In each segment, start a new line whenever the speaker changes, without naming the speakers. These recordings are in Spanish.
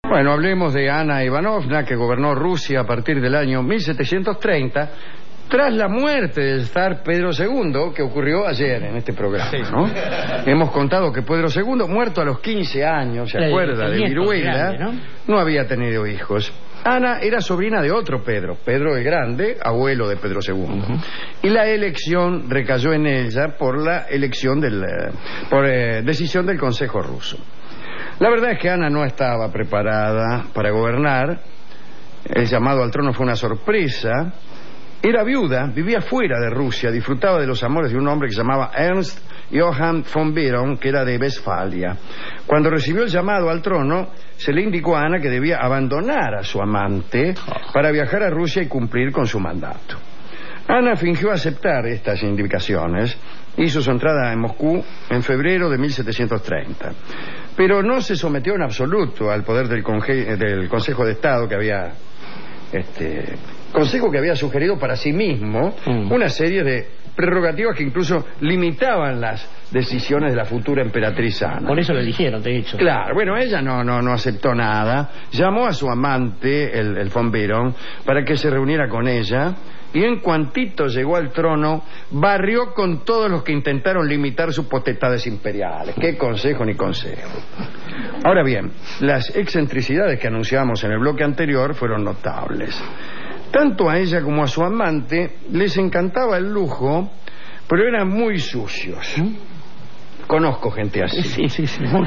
Bueno, hablemos de Ana Ivanovna, que gobernó Rusia a partir del año 1730, tras la muerte del zar Pedro II, que ocurrió ayer en este programa, ¿no? Hemos contado que Pedro II, muerto a los 15 años, ¿se acuerda? De viruela, grande, ¿no? Había tenido hijos. Ana era sobrina de otro Pedro, Pedro el Grande, abuelo de Pedro II. Y la elección recayó en ella por la elección por decisión del Consejo ruso. La verdad es que Ana no estaba preparada para gobernar. El llamado al trono fue una sorpresa. Era viuda, vivía fuera de Rusia, disfrutaba de los amores de un hombre que se llamaba Ernst Johann von Biron, que era de Westfalia. Cuando recibió el llamado al trono, se le indicó a Ana que debía abandonar a su amante para viajar a Rusia y cumplir con su mandato. Ana fingió aceptar estas indicaciones, hizo su entrada en Moscú en febrero de 1730, pero no se sometió en absoluto al poder del Consejo de Estado que había... Consejo que había sugerido para sí mismo una serie de prerrogativas que incluso limitaban las decisiones de la futura emperatriz Ana.
Por eso lo eligieron, te he dicho.
Claro, bueno, ella no aceptó nada. Llamó a su amante, el von Biron, para que se reuniera con ella, y en cuantito llegó al trono, barrió con todos los que intentaron limitar sus potestades imperiales. ¿Qué consejo ni consejo? Ahora bien, las excentricidades que anunciamos en el bloque anterior fueron notables. Tanto a ella como a su amante les encantaba el lujo, pero eran muy sucios. Conozco gente así.
Sí.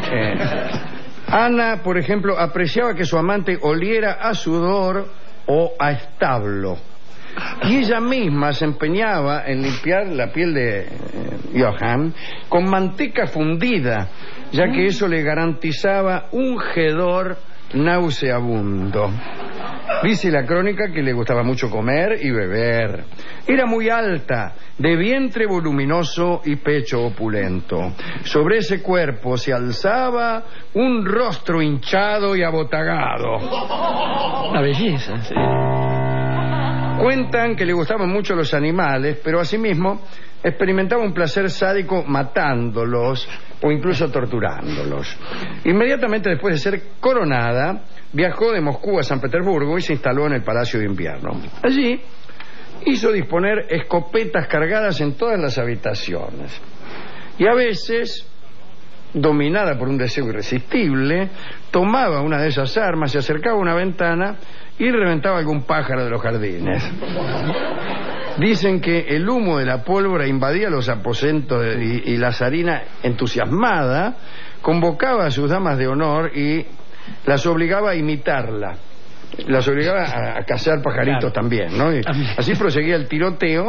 Ana, por ejemplo, apreciaba que su amante oliera a sudor o a establo. Y ella misma se empeñaba en limpiar la piel de Johann con manteca fundida, ya que eso le garantizaba un hedor nauseabundo. Dice la crónica que le gustaba mucho comer y beber. Era muy alta, de vientre voluminoso y pecho opulento. Sobre ese cuerpo se alzaba un rostro hinchado y abotagado.
Una belleza, sí.
Cuentan que le gustaban mucho los animales, pero asimismo experimentaba un placer sádico matándolos o incluso torturándolos. Inmediatamente después de ser coronada, viajó de Moscú a San Petersburgo y se instaló en el Palacio de Invierno. Allí hizo disponer escopetas cargadas en todas las habitaciones. Y a veces, dominada por un deseo irresistible, tomaba una de esas armas, se acercaba a una ventana y reventaba algún pájaro de los jardines. Dicen que el humo de la pólvora invadía los aposentos y la zarina, entusiasmada, convocaba a sus damas de honor y las obligaba a imitarla. Las obligaba a cazar pajaritos, claro, también, ¿no? Y así proseguía el tiroteo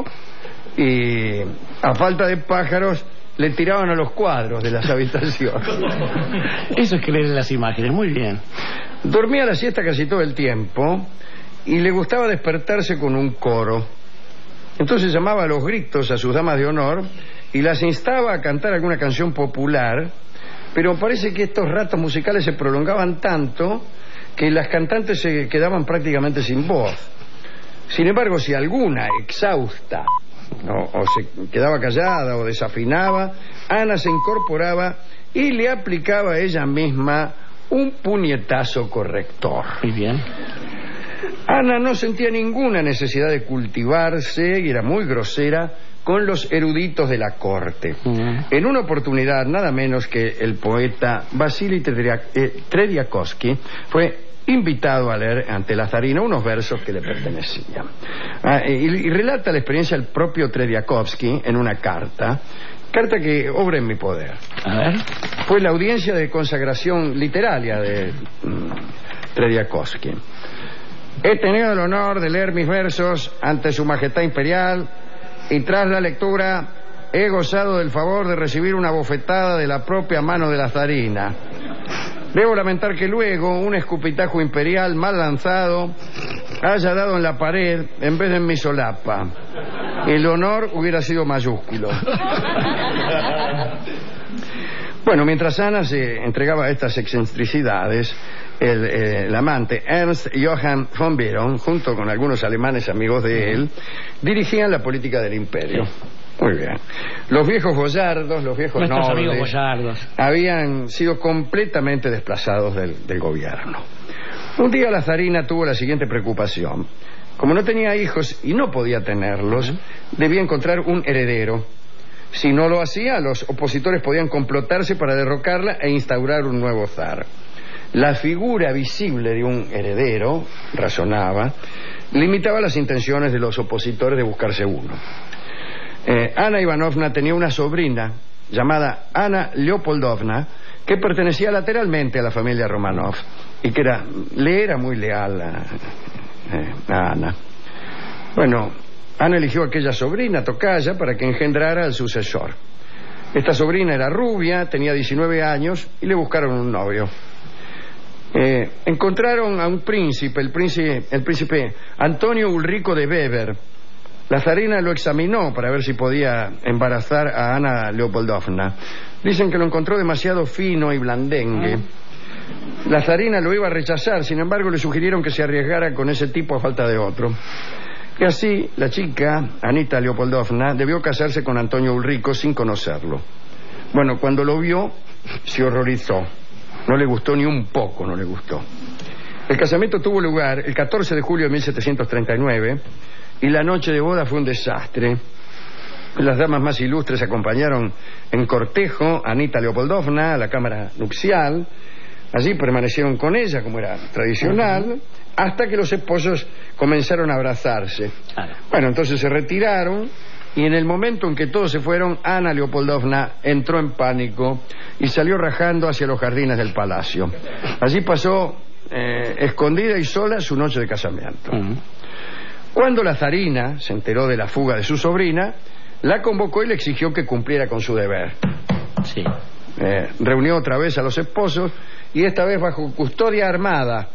y a falta de pájaros le tiraban a los cuadros de las habitaciones.
Eso es que leer las imágenes, muy bien.
Dormía la siesta casi todo el tiempo y le gustaba despertarse con un coro. Entonces llamaba a los gritos a sus damas de honor y las instaba a cantar alguna canción popular, pero parece que estos ratos musicales se prolongaban tanto que las cantantes se quedaban prácticamente sin voz. Sin embargo, si alguna, exhausta, o se quedaba callada o desafinaba, Ana se incorporaba y le aplicaba a ella misma un puñetazo corrector.
Muy bien.
Ana no sentía ninguna necesidad de cultivarse y era muy grosera con los eruditos de la corte. En una oportunidad, nada menos que el poeta Vasily Trediakovsky fue invitado a leer ante la zarina unos versos que le pertenecían. Y relata la experiencia del propio Trediakovsky en una carta que obra en mi poder.
A ver.
Fue la audiencia de consagración literaria de Trediakovsky. He tenido el honor de leer mis versos ante su majestad imperial y tras la lectura he gozado del favor de recibir una bofetada de la propia mano de la zarina. Debo lamentar que luego un escupitajo imperial mal lanzado haya dado en la pared en vez de en mi solapa. El honor hubiera sido mayúsculo. Bueno, mientras Ana se entregaba a estas excentricidades, el amante Ernst Johann von Biron, junto con algunos alemanes amigos de él, dirigían la política del imperio. Muy bien. Los viejos boyardos, los viejos
nuestros
nobles,
amigos boyardos,
habían sido completamente desplazados del gobierno. Un día la zarina tuvo la siguiente preocupación. Como no tenía hijos y no podía tenerlos, debía encontrar un heredero. Si no lo hacía, los opositores podían complotarse para derrocarla e instaurar un nuevo zar. La figura visible de un heredero, razonaba, limitaba las intenciones de los opositores de buscarse uno. Ana Ivanovna tenía una sobrina llamada Ana Leopoldovna, que pertenecía lateralmente a la familia Romanov y que le era muy leal a Ana. Bueno, Ana eligió a aquella sobrina, tocaya, para que engendrara al sucesor. Esta sobrina era rubia, tenía 19 años y le buscaron un novio. Encontraron a un príncipe, el príncipe Antonio Ulrico de Weber. La zarina lo examinó para ver si podía embarazar a Ana Leopoldovna. Dicen que lo encontró demasiado fino y blandengue. La zarina lo iba a rechazar, sin embargo le sugirieron que se arriesgara con ese tipo a falta de otro. Y así la chica, Anita Leopoldovna, debió casarse con Antonio Ulrico sin conocerlo. Bueno, cuando lo vio, se horrorizó. No le gustó ni un poco, no le gustó. El casamiento tuvo lugar el 14 de julio de 1739 y la noche de boda fue un desastre. Las damas más ilustres acompañaron en cortejo a Anita Leopoldovna a la cámara nupcial. Allí permanecieron con ella, como era tradicional, hasta que los esposos comenzaron a abrazarse. Bueno, entonces se retiraron y en el momento en que todos se fueron, Ana Leopoldovna entró en pánico y salió rajando hacia los jardines del palacio. Allí pasó escondida y sola su noche de casamiento. Cuando la zarina se enteró de la fuga de su sobrina, la convocó y le exigió que cumpliera con su deber.
Sí.
Reunió otra vez a los esposos y esta vez bajo custodia armada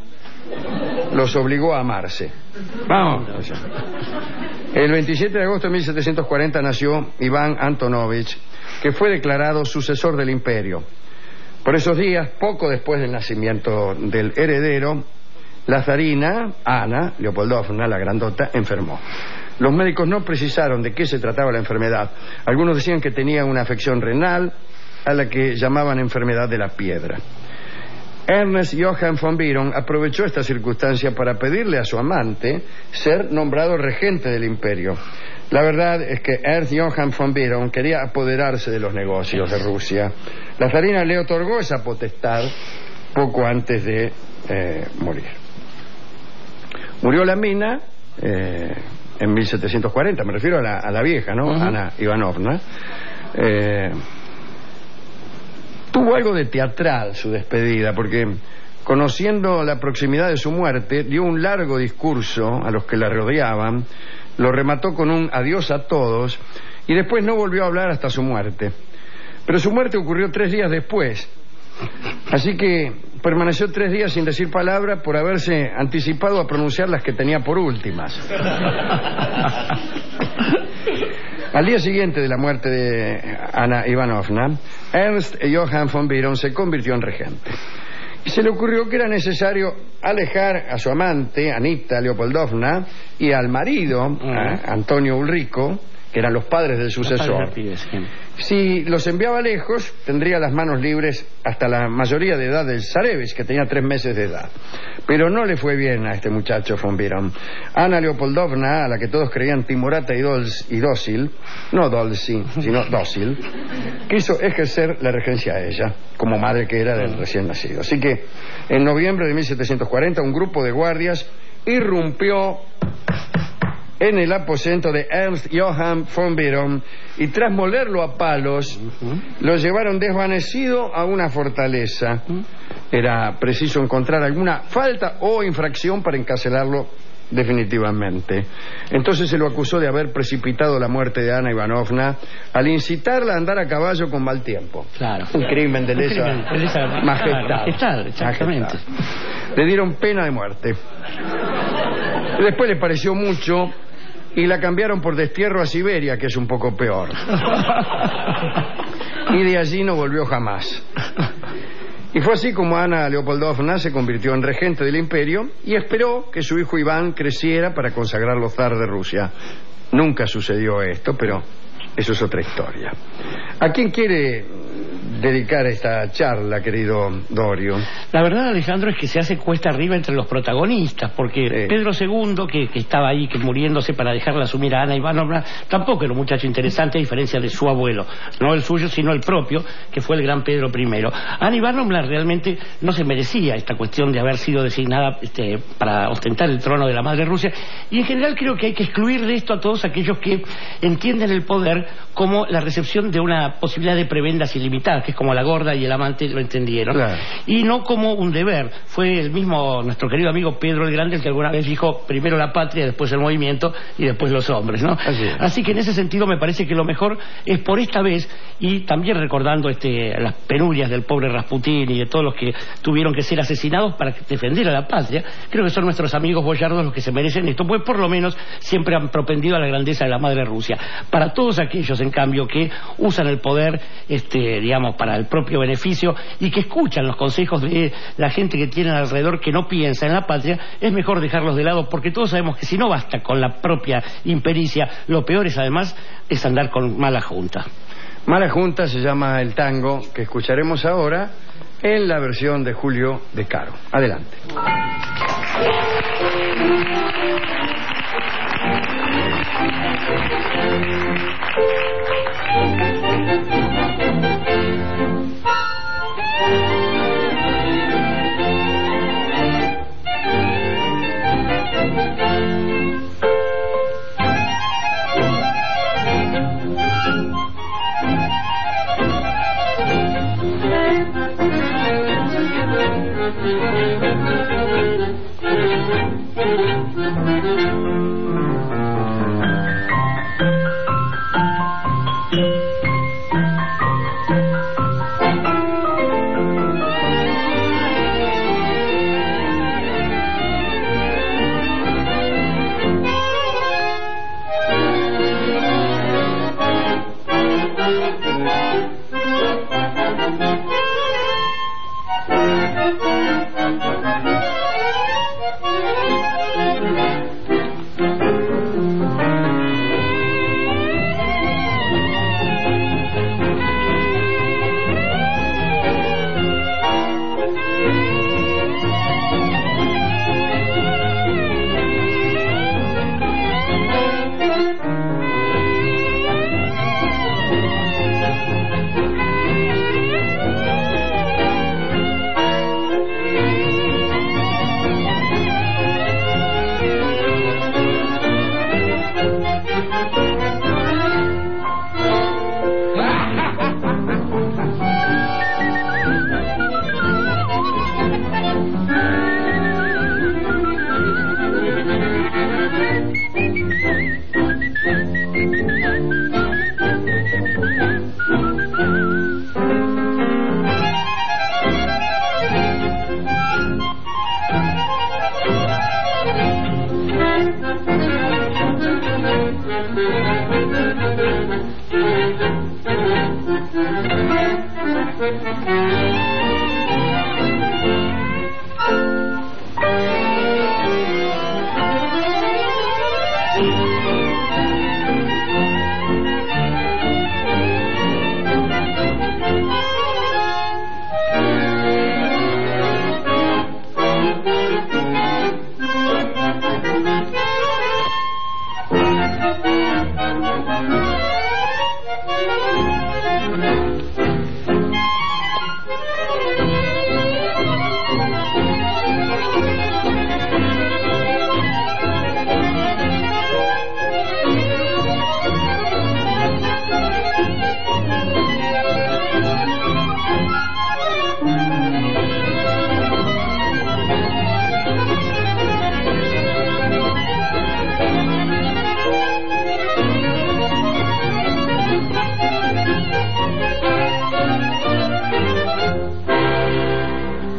los obligó a amarse. Vamos. El 27 de agosto de 1740 nació Iván Antonovich, que fue declarado sucesor del imperio. Por esos días, poco después del nacimiento del heredero, la zarina, Ana Leopoldovna, la grandota, enfermó. Los médicos no precisaron de qué se trataba la enfermedad. Algunos decían que tenía una afección renal, a la que llamaban enfermedad de la piedra. Ernst Johann von Biron aprovechó esta circunstancia para pedirle a su amante ser nombrado regente del imperio. La verdad es que Ernst Johann von Biron quería apoderarse de los negocios de Rusia. La zarina le otorgó esa potestad poco antes de morir. Murió la mina en 1740, me refiero a la vieja, ¿no? Ana Ivanovna. Tuvo algo de teatral su despedida, porque conociendo la proximidad de su muerte, dio un largo discurso a los que la rodeaban, lo remató con un adiós a todos y después no volvió a hablar hasta su muerte. Pero su muerte ocurrió 3 días después, así que permaneció 3 días sin decir palabra por haberse anticipado a pronunciar las que tenía por últimas. Al día siguiente de la muerte de Ana Ivanovna, Ernst Johann von Biron se convirtió en regente. Y se le ocurrió que era necesario alejar a su amante, Anita Leopoldovna, y al marido, Antonio Ulrico, que eran los padres del sucesor. Si los enviaba lejos, tendría las manos libres hasta la mayoría de edad del zarevich, que tenía 3 meses de edad. Pero no le fue bien a este muchacho von Biron. Ana Leopoldovna, a la que todos creían timorata y dócil, no dulce, sino dócil, quiso ejercer la regencia a ella, como madre que era del recién nacido. Así que, en noviembre de 1740, un grupo de guardias irrumpió en el aposento de Ernst Johann von Biron y tras molerlo a palos lo llevaron desvanecido a una fortaleza. Era preciso encontrar alguna falta o infracción para encarcelarlo definitivamente. Entonces se lo acusó de haber precipitado la muerte de Ana Ivanovna al incitarla a andar a caballo con mal tiempo.
Claro.
Un crimen de lesa majestad.
Majestad, exactamente.
Le dieron pena de muerte. Después le pareció mucho y la cambiaron por destierro a Siberia, que es un poco peor. Y de allí no volvió jamás. Y fue así como Ana Leopoldovna se convirtió en regente del imperio y esperó que su hijo Iván creciera para consagrarlo zar de Rusia. Nunca sucedió esto, pero eso es otra historia. ¿A quién quiere dedicar esta charla, querido Dorio?
La verdad, Alejandro, es que se hace cuesta arriba entre los protagonistas, porque Pedro II, que estaba ahí, que muriéndose para dejarla asumir a Ana Ivanovna, tampoco era un muchacho interesante, a diferencia de su abuelo, no el suyo, sino el propio, que fue el gran Pedro I. Ana Ivanovna realmente no se merecía esta cuestión de haber sido designada para ostentar el trono de la madre Rusia, y en general creo que hay que excluir de esto a todos aquellos que entienden el poder como la recepción de una posibilidad de prebendas ilimitadas, que es como la gorda y el amante lo entendieron, claro, y no como un deber. Fue el mismo nuestro querido amigo Pedro el Grande el que alguna vez dijo primero la patria, después el movimiento y después los hombres, ¿no? Así que en ese sentido me parece que lo mejor es por esta vez, y también recordando las penurias del pobre Rasputín y de todos los que tuvieron que ser asesinados para defender a la patria, creo que son nuestros amigos boyardos los que se merecen esto, pues por lo menos siempre han propendido a la grandeza de la madre Rusia. Para todos aquellos, en cambio, que usan el poder, digamos, para el propio beneficio y que escuchan los consejos de la gente que tienen alrededor que no piensa en la patria, es mejor dejarlos de lado, porque todos sabemos que si no basta con la propia impericia, lo peor es además andar con mala junta.
Mala junta se llama el tango que escucharemos ahora en la versión de Julio De Caro. Adelante.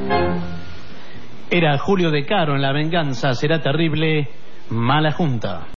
Era Julio De Caro en La venganza será terrible, Mala junta.